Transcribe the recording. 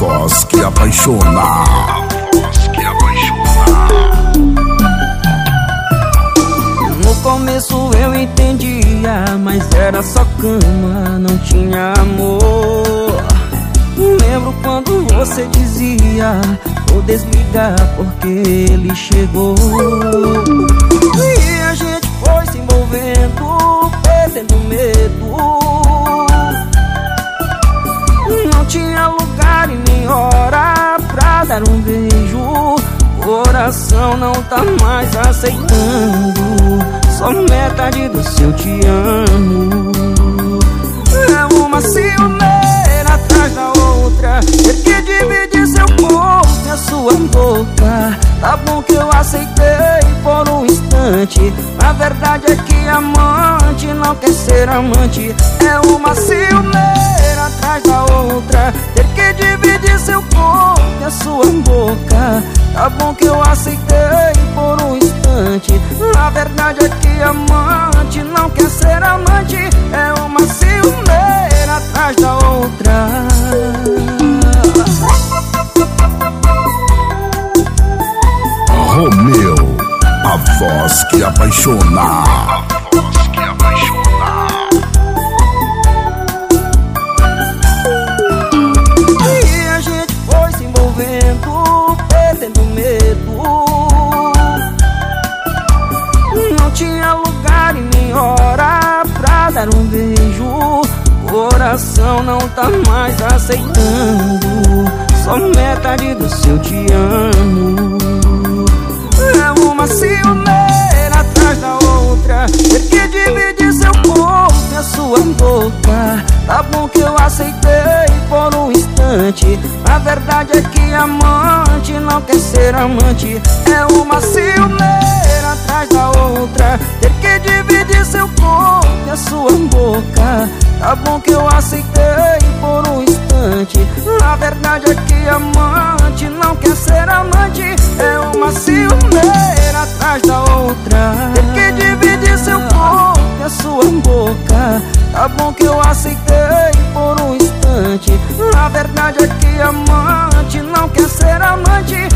voz que apaixona. A voz que apaixona. No começo eu entendia, mas era só cama, não tinha amor. Lembro quando você dizia: vou desligar porque ele chegou. E a gente foi se envolvendo, perdendo medo. Não tinha lugar e nem hora pra dar um beijo. Coração não tá mais aceitando só metade do seu te amo. É uma ciumeira atrás da outra, ter que dividir seu corpo e a sua boca. Tá bom que eu aceitei por um instante, a verdade é que amante não quer ser amante. É uma ciumeira atrás da outra, ter que dividir seu corpo e a sua boca. Tá bom que eu aceitei por um instante, a verdade é que amante não quer ser amante. É uma ciumeira atrás da outra. Romeu, a voz que apaixona. A voz que apaixona. E a gente foi se envolvendo, perdendo medo. Não tinha lugar e nem hora pra dar um beijo. Coração não tá mais aceitando só metade do seu te amo. É uma ciumeira atrás da outra, ter que dividir seu corpo e a sua boca. Tá bom que eu aceitei por um instante, a verdade é que amante não quer ser amante. É uma ciumeira atrás da outra, ter que dividir seu corpo e a sua boca. Tá bom que eu aceitei por um instante, a verdade é que amante não quer ser amante. É uma ciumeira atrás da outra, ter que dividir seu corpo e a sua boca. Tá bom que eu aceitei por um instante, a verdade é que amante não quer ser amante.